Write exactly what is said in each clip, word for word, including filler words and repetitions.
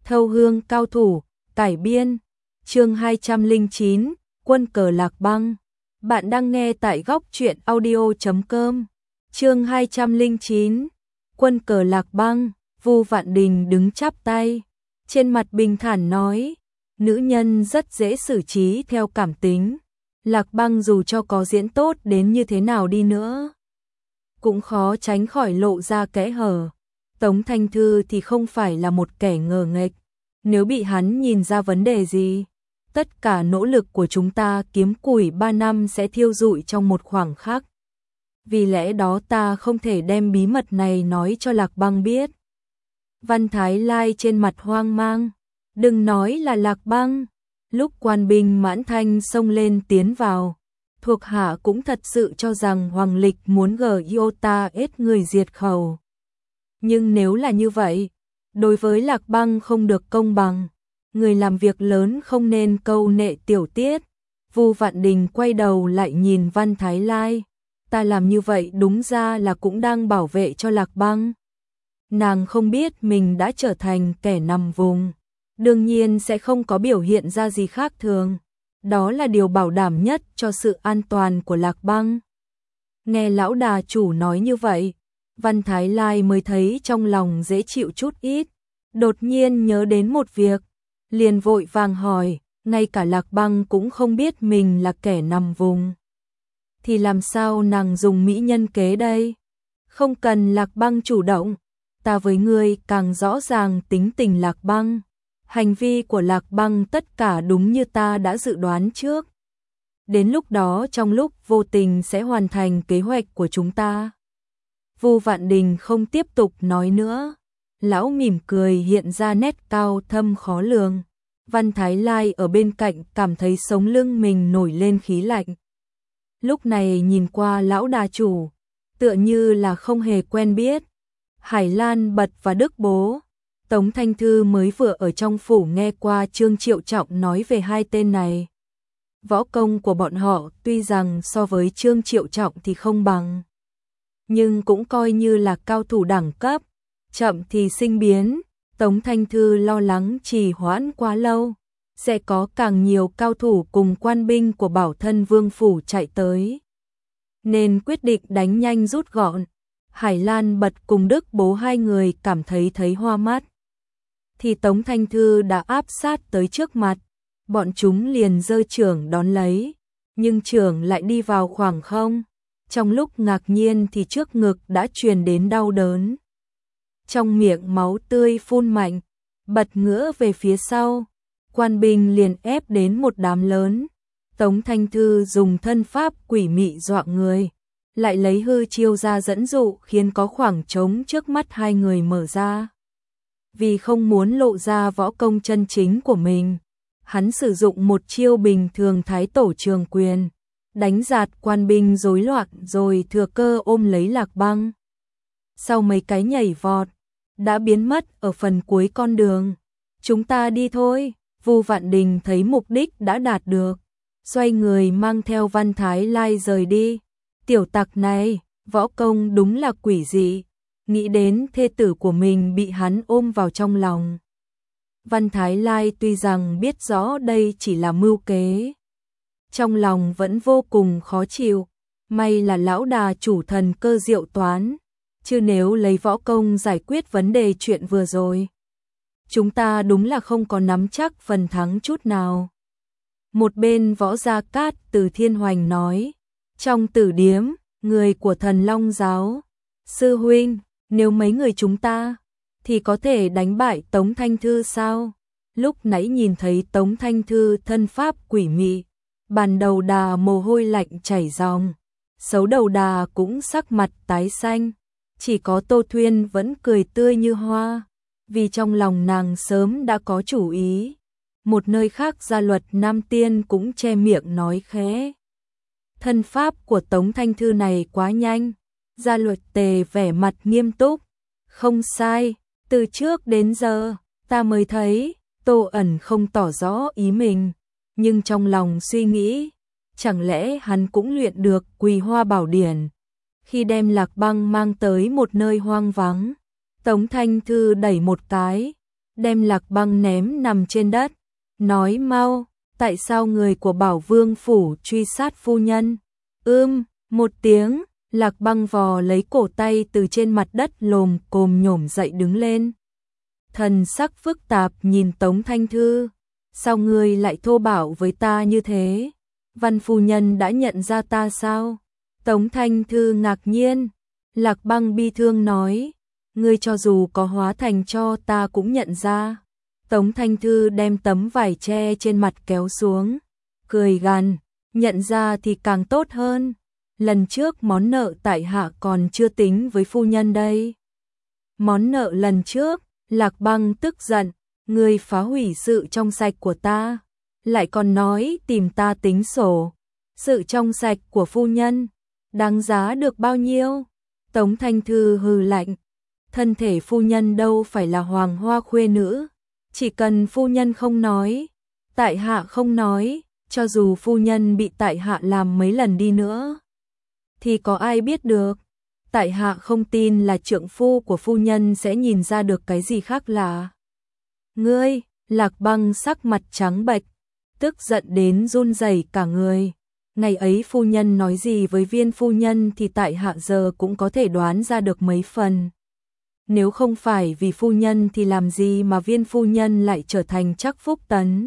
Thâu hương cao thủ, cải biên, chương hai trăm lẻ chín, quân cờ Lạc Băng. Bạn đang nghe tại góc truyện audio chấm com. Chương hai trăm lẻ chín, quân cờ Lạc Băng. Vu Vạn Đình đứng chắp tay, trên mặt bình thản nói, nữ nhân rất dễ xử trí theo cảm tính. Lạc Băng dù cho có diễn tốt đến như thế nào đi nữa, cũng khó tránh khỏi lộ ra kẽ hở. Tống Thanh Thư thì không phải là một kẻ ngờ nghệch, nếu bị hắn nhìn ra vấn đề gì, tất cả nỗ lực của chúng ta kiếm củi ba năm sẽ thiêu rụi trong một khoảng khắc. Vì lẽ đó ta không thể đem bí mật này nói cho Lạc Băng biết. Văn Thái Lai trên mặt hoang mang, đừng nói là Lạc Băng. Lúc quan binh Mãn Thanh xông lên tiến vào, thuộc hạ cũng thật sự cho rằng Hoàng Lịch muốn gờ iota ết người diệt khẩu. Nhưng nếu là như vậy, đối với Lạc Băng không được công bằng, người làm việc lớn không nên câu nệ tiểu tiết. Vu Vạn Đình quay đầu lại nhìn Văn Thái Lai, ta làm như vậy đúng ra là cũng đang bảo vệ cho Lạc Băng. Nàng không biết mình đã trở thành kẻ nằm vùng, đương nhiên sẽ không có biểu hiện ra gì khác thường. Đó là điều bảo đảm nhất cho sự an toàn của Lạc Băng. Nghe lão đà chủ nói như vậy, Văn Thái Lai mới thấy trong lòng dễ chịu chút ít, đột nhiên nhớ đến một việc, liền vội vàng hỏi, ngay cả Lạc Băng cũng không biết mình là kẻ nằm vùng, thì làm sao nàng dùng mỹ nhân kế đây? Không cần Lạc Băng chủ động, ta với ngươi càng rõ ràng tính tình Lạc Băng. Hành vi của Lạc Băng tất cả đúng như ta đã dự đoán trước. Đến lúc đó trong lúc vô tình sẽ hoàn thành kế hoạch của chúng ta. Vu Vạn Đình không tiếp tục nói nữa. Lão mỉm cười hiện ra nét cao thâm khó lường. Văn Thái Lai ở bên cạnh cảm thấy sống lưng mình nổi lên khí lạnh. Lúc này nhìn qua lão đà chủ, tựa như là không hề quen biết. Hải Lan Bật và Đức Bố. Tống Thanh Thư mới vừa ở trong phủ nghe qua Trương Triệu Trọng nói về hai tên này. Võ công của bọn họ tuy rằng so với Trương Triệu Trọng thì không bằng, nhưng cũng coi như là cao thủ đẳng cấp. Chậm thì sinh biến, Tống Thanh Thư lo lắng trì hoãn quá lâu, sẽ có càng nhiều cao thủ cùng quan binh của Bảo Thân Vương phủ chạy tới, nên quyết định đánh nhanh rút gọn. Hải Lan Bật cùng Đức Bố hai người cảm thấy thấy hoa mắt, thì Tống Thanh Thư đã áp sát tới trước mặt, bọn chúng liền giơ chưởng đón lấy, nhưng chưởng lại đi vào khoảng không. Trong lúc ngạc nhiên thì trước ngực đã truyền đến đau đớn, trong miệng máu tươi phun mạnh. Bật ngửa về phía sau, quan binh liền ép đến một đám lớn. Tống Thanh Thư dùng thân pháp quỷ mị dọa người, lại lấy hư chiêu ra dẫn dụ, khiến có khoảng trống trước mắt hai người mở ra. Vì không muốn lộ ra võ công chân chính của mình, hắn sử dụng một chiêu bình thường Thái Tổ Trường Quyền, đánh giạt quan binh rối loạn rồi thừa cơ ôm lấy Lạc Băng. Sau mấy cái nhảy vọt, đã biến mất ở phần cuối con đường. Chúng ta đi thôi. Vu Vạn Đình thấy mục đích đã đạt được, xoay người mang theo Văn Thái Lai rời đi. Tiểu tặc này, võ công đúng là quỷ dị. Nghĩ đến thê tử của mình bị hắn ôm vào trong lòng, Văn Thái Lai tuy rằng biết rõ đây chỉ là mưu kế, trong lòng vẫn vô cùng khó chịu. May là lão đà chủ thần cơ diệu toán, chứ nếu lấy võ công giải quyết vấn đề chuyện vừa rồi, chúng ta đúng là không có nắm chắc phần thắng chút nào. Một bên Võ Gia Cát từ Thiên Hoành nói, trong tử điếm, người của Thần Long Giáo, sư huynh, nếu mấy người chúng ta, thì có thể đánh bại Tống Thanh Thư sao? Lúc nãy nhìn thấy Tống Thanh Thư thân pháp quỷ mị, bàn đầu đà mồ hôi lạnh chảy ròng, xấu đầu đà cũng sắc mặt tái xanh, chỉ có Tô Thuyên vẫn cười tươi như hoa, vì trong lòng nàng sớm đã có chủ ý. Một nơi khác Gia Luật Nam Tiên cũng che miệng nói khẽ, thân pháp của Tống Thanh Thư này quá nhanh. Gia Luật Tề vẻ mặt nghiêm túc, không sai, từ trước đến giờ ta mới thấy. Tô Ẩn không tỏ rõ ý mình, nhưng trong lòng suy nghĩ, chẳng lẽ hắn cũng luyện được Quỳ Hoa Bảo Điển. Khi đem Lạc Băng mang tới một nơi hoang vắng, Tống Thanh Thư đẩy một cái, đem Lạc Băng ném nằm trên đất, nói mau, tại sao người của Bảo Vương phủ truy sát phu nhân? Ưm, một tiếng, Lạc Băng vò lấy cổ tay từ trên mặt đất lồm cồm nhổm dậy đứng lên. Thần sắc phức tạp nhìn Tống Thanh Thư, sao ngươi lại thô bạo với ta như thế? Văn phu nhân đã nhận ra ta sao? Tống Thanh Thư ngạc nhiên, Lạc Băng bi thương nói, ngươi cho dù có hóa thành cho ta cũng nhận ra. Tống Thanh Thư đem tấm vải che trên mặt kéo xuống, cười gằn, nhận ra thì càng tốt hơn. Lần trước món nợ tại hạ còn chưa tính với phu nhân đây. Món nợ lần trước, Lạc Băng tức giận, ngươi phá hủy sự trong sạch của ta, lại còn nói tìm ta tính sổ. Sự trong sạch của phu nhân, đáng giá được bao nhiêu? Tống Thanh Thư hừ lạnh, thân thể phu nhân đâu phải là hoàng hoa khuê nữ, chỉ cần phu nhân không nói, tại hạ không nói, cho dù phu nhân bị tại hạ làm mấy lần đi nữa, thì có ai biết được? Tại hạ không tin là trượng phu của phu nhân sẽ nhìn ra được cái gì khác lạ. Ngươi, Lạc Băng sắc mặt trắng bệch, tức giận đến run rẩy cả người. Ngày ấy phu nhân nói gì với Viên phu nhân thì tại hạ giờ cũng có thể đoán ra được mấy phần. Nếu không phải vì phu nhân thì làm gì mà Viên phu nhân lại trở thành Trác Phúc Tấn.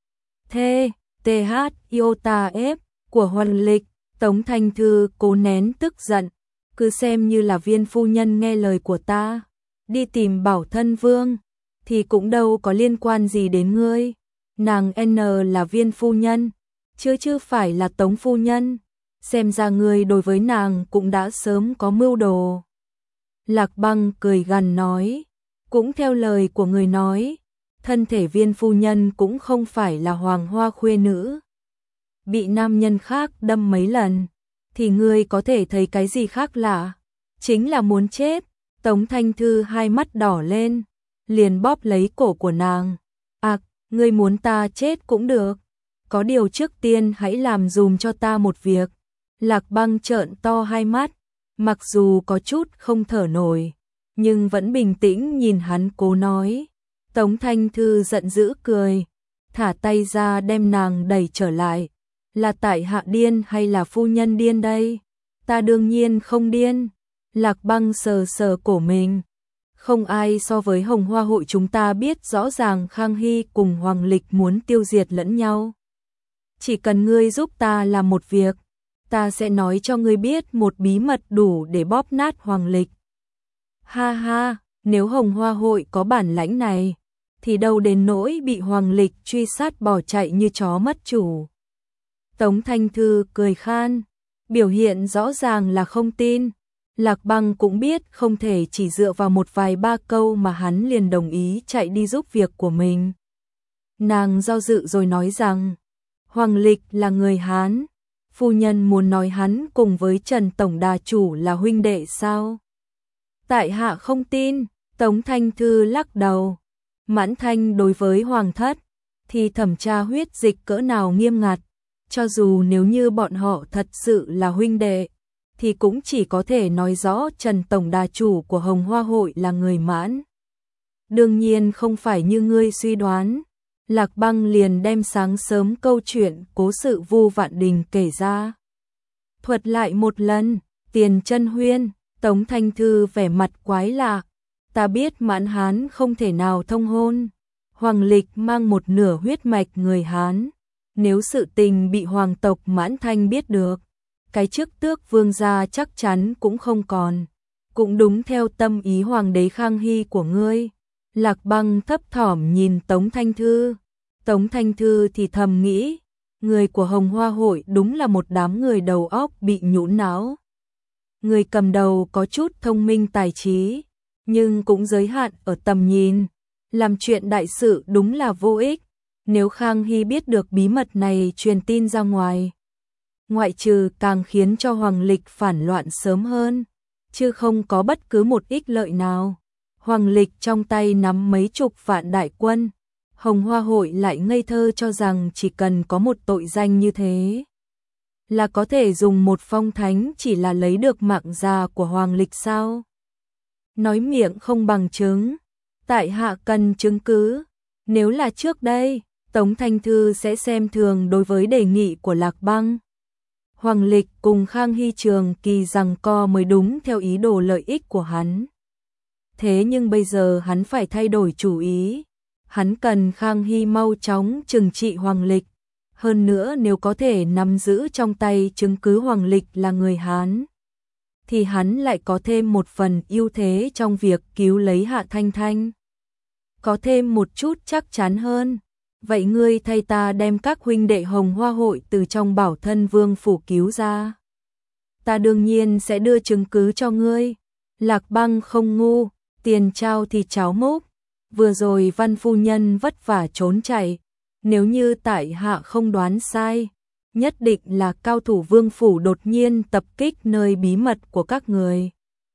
Thê, tê hát, iota ép, của Huân Lịch, Tống Thanh Thư cố nén tức giận, cứ xem như là Viên phu nhân nghe lời của ta, đi tìm Bảo Thân Vương, thì cũng đâu có liên quan gì đến ngươi. Nàng N là Viên phu nhân, chứ chứ phải là Tống phu nhân, xem ra ngươi đối với nàng cũng đã sớm có mưu đồ. Lạc Băng cười gằn nói, cũng theo lời của người nói, thân thể Viên phu nhân cũng không phải là hoàng hoa khuê nữ. Bị nam nhân khác đâm mấy lần, thì ngươi có thể thấy cái gì khác lạ? Chính là muốn chết. Tống Thanh Thư hai mắt đỏ lên, liền bóp lấy cổ của nàng. À, ngươi muốn ta chết cũng được. Có điều trước tiên hãy làm dùm cho ta một việc. Lạc Băng trợn to hai mắt, mặc dù có chút không thở nổi, nhưng vẫn bình tĩnh nhìn hắn cố nói. Tống Thanh Thư giận dữ cười, thả tay ra đem nàng đẩy trở lại. Là tại hạ điên hay là phu nhân điên đây? Ta đương nhiên không điên. Lạc Băng sờ sờ cổ mình. Không ai so với Hồng Hoa hội chúng ta biết rõ ràng Khang Hy cùng Hoàng Lịch muốn tiêu diệt lẫn nhau. Chỉ cần ngươi giúp ta làm một việc, ta sẽ nói cho ngươi biết một bí mật đủ để bóp nát Hoàng Lịch. Ha ha, nếu Hồng Hoa hội có bản lãnh này, thì đâu đến nỗi bị Hoàng Lịch truy sát bỏ chạy như chó mất chủ. Tống Thanh Thư cười khan, biểu hiện rõ ràng là không tin. Lạc Băng cũng biết không thể chỉ dựa vào một vài ba câu mà hắn liền đồng ý chạy đi giúp việc của mình. Nàng do dự rồi nói rằng, Hoàng Lịch là người Hán, phu nhân muốn nói hắn cùng với Trần Tổng Đà Chủ là huynh đệ sao? Tại hạ không tin. Tống Thanh Thư lắc đầu. Mãn Thanh đối với Hoàng thất thì thẩm tra huyết dịch cỡ nào nghiêm ngặt, cho dù nếu như bọn họ thật sự là huynh đệ, thì cũng chỉ có thể nói rõ Trần Tổng Đà Chủ của Hồng Hoa hội là người Mãn. Đương nhiên không phải như ngươi suy đoán. Lạc Băng liền đem sáng sớm câu chuyện cố sự Vu Vạn Đình kể ra. Thuật lại một lần, Tiền Chân Huyên. Tống Thanh Thư vẻ mặt quái lạ. Ta biết Mãn Hán không thể nào thông hôn. Hoàng Lịch mang một nửa huyết mạch người Hán. Nếu sự tình bị hoàng tộc Mãn Thanh biết được, cái chức tước vương gia chắc chắn cũng không còn. Cũng đúng theo tâm ý hoàng đế Khang Hy của ngươi. Lạc Băng thấp thỏm nhìn Tống Thanh Thư. Tống Thanh Thư thì thầm nghĩ, người của Hồng Hoa hội đúng là một đám người đầu óc bị nhũn não. Người cầm đầu có chút thông minh tài trí, nhưng cũng giới hạn ở tầm nhìn. Làm chuyện đại sự đúng là vô ích. Nếu Khang Hy biết được bí mật này truyền tin ra ngoài, ngoại trừ càng khiến cho Hoàng Lịch phản loạn sớm hơn, chứ không có bất cứ một ích lợi nào. Hoàng Lịch trong tay nắm mấy chục vạn đại quân, Hồng Hoa hội lại ngây thơ cho rằng chỉ cần có một tội danh như thế là có thể dùng một phong thánh chỉ là lấy được mạng già của Hoàng Lịch sao? Nói miệng không bằng chứng. Tại hạ cần chứng cứ. Nếu là trước đây, Tống Thanh Thư sẽ xem thường đối với đề nghị của Lạc Băng. Hoàng Lịch cùng Khang Hy Trường Kỳ giằng co mới đúng theo ý đồ lợi ích của hắn. Thế nhưng bây giờ hắn phải thay đổi chủ ý. Hắn cần Khang Hy mau chóng trừng trị Hoàng Lịch. Hơn nữa nếu có thể nắm giữ trong tay chứng cứ Hoàng Lịch là người Hán, thì hắn lại có thêm một phần ưu thế trong việc cứu lấy Hạ Thanh Thanh. Có thêm một chút chắc chắn hơn. Vậy ngươi thay ta đem các huynh đệ Hồng Hoa hội từ trong Bảo Thân Vương phủ cứu ra. Ta đương nhiên sẽ đưa chứng cứ cho ngươi. Lạc Băng không ngu, tiền trao thì cháo múc. Vừa rồi Văn phu nhân vất vả trốn chạy. Nếu như tại hạ không đoán sai, nhất định là cao thủ vương phủ đột nhiên tập kích nơi bí mật của các người.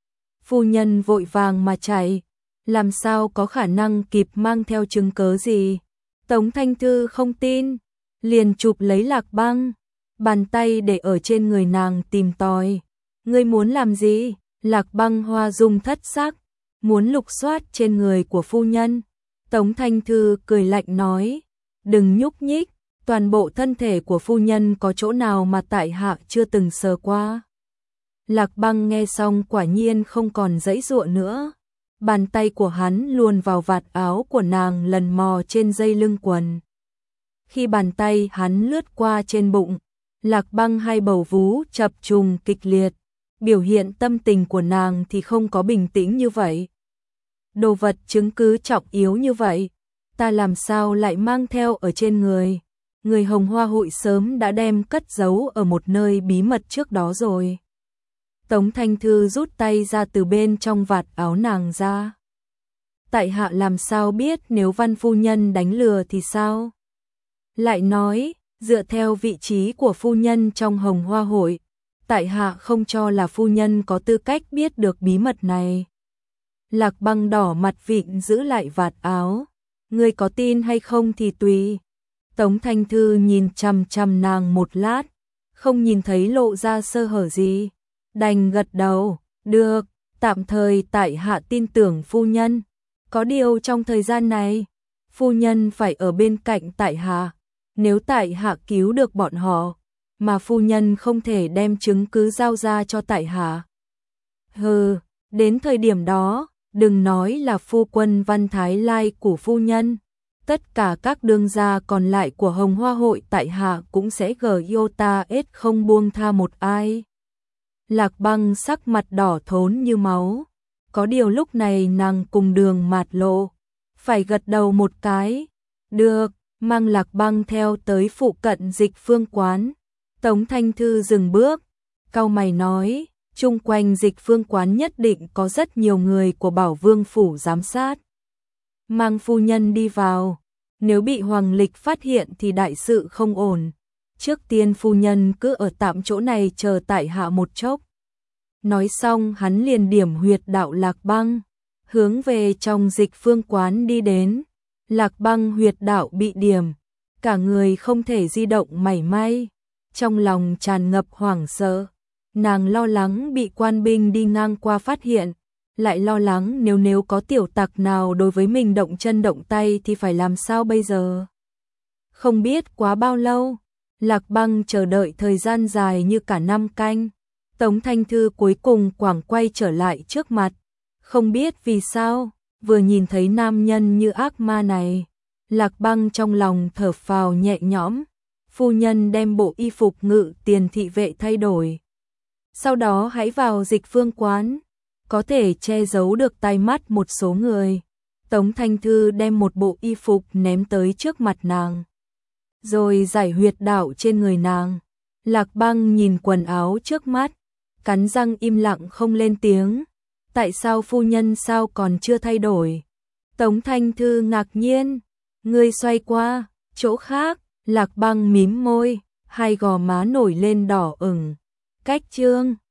Phu nhân vội vàng mà chạy, làm sao có khả năng kịp mang theo chứng cớ gì. Tống Thanh Thư không tin, liền chụp lấy Lạc Băng, bàn tay để ở trên người nàng tìm tòi. Ngươi muốn làm gì? Lạc Băng hoa dung thất sắc, muốn lục soát trên người của phu nhân. Tống Thanh Thư cười lạnh nói, đừng nhúc nhích, toàn bộ thân thể của phu nhân có chỗ nào mà tại hạ chưa từng sờ qua. Lạc Băng nghe xong quả nhiên không còn giãy giụa nữa. Bàn tay của hắn luồn vào vạt áo của nàng lần mò trên dây lưng quần. Khi bàn tay hắn lướt qua trên bụng, Lạc Băng hai bầu vú chập trùng kịch liệt. Biểu hiện tâm tình của nàng thì không có bình tĩnh như vậy. Đồ vật chứng cứ trọng yếu như vậy, ta làm sao lại mang theo ở trên người. Người Hồng Hoa hội sớm đã đem cất giấu ở một nơi bí mật trước đó rồi. Tống Thanh Thư rút tay ra từ bên trong vạt áo nàng ra. Tại hạ làm sao biết nếu Văn phu nhân đánh lừa thì sao? Lại nói, dựa theo vị trí của phu nhân trong Hồng Hoa hội, tại hạ không cho là phu nhân có tư cách biết được bí mật này. Lạc Băng đỏ mặt vịn giữ lại vạt áo. Ngươi có tin hay không thì tùy. Tống Thanh Thư nhìn chằm chằm nàng một lát, không nhìn thấy lộ ra sơ hở gì. Đành gật đầu, được, tạm thời tại hạ tin tưởng phu nhân. Có điều trong thời gian này, phu nhân phải ở bên cạnh tại hạ. Nếu tại hạ cứu được bọn họ, mà phu nhân không thể đem chứng cứ giao ra cho tại hạ. Hừ, đến thời điểm đó, đừng nói là phu quân Văn Thái Lai của phu nhân. Tất cả các đương gia còn lại của Hồng Hoa hội tại hạ cũng sẽ gờ yêu ta ết không buông tha một ai. Lạc Băng sắc mặt đỏ thốn như máu. Có điều lúc này nàng cùng Đường Mạt Lộ phải gật đầu một cái. Được, mang Lạc Băng theo tới phụ cận Dịch Phương quán. Tống Thanh Thư dừng bước, cau mày nói, chung quanh Dịch Phương quán nhất định có rất nhiều người của Bảo Vương phủ giám sát. Mang phu nhân đi vào, nếu bị Hoàng Lịch phát hiện thì đại sự không ổn. Trước tiên phu nhân cứ ở tạm chỗ này chờ tại hạ một chốc. Nói xong hắn liền điểm huyệt đạo Lạc Băng, hướng về trong Dịch Phương quán đi đến. Lạc Băng huyệt đạo bị điểm, cả người không thể di động mảy may, trong lòng tràn ngập hoảng sợ. Nàng lo lắng bị quan binh đi ngang qua phát hiện, lại lo lắng nếu nếu có tiểu tặc nào đối với mình động chân động tay thì phải làm sao bây giờ. Không biết quá bao lâu, Lạc Băng chờ đợi thời gian dài như cả năm canh. Tống Thanh Thư cuối cùng quảng quay trở lại trước mặt. Không biết vì sao, vừa nhìn thấy nam nhân như ác ma này, Lạc Băng trong lòng thở phào nhẹ nhõm. Phu nhân đem bộ y phục ngự tiền thị vệ thay đổi. Sau đó hãy vào Dịch Phương quán, có thể che giấu được tai mắt một số người. Tống Thanh Thư đem một bộ y phục ném tới trước mặt nàng, rồi giải huyệt đạo trên người nàng. Lạc Băng nhìn quần áo trước mắt, cắn răng im lặng không lên tiếng. Tại sao phu nhân sao còn chưa thay đổi? Tống Thanh Thư ngạc nhiên, ngươi xoay qua, chỗ khác. Lạc Băng mím môi, hai gò má nổi lên đỏ ửng. Cách chương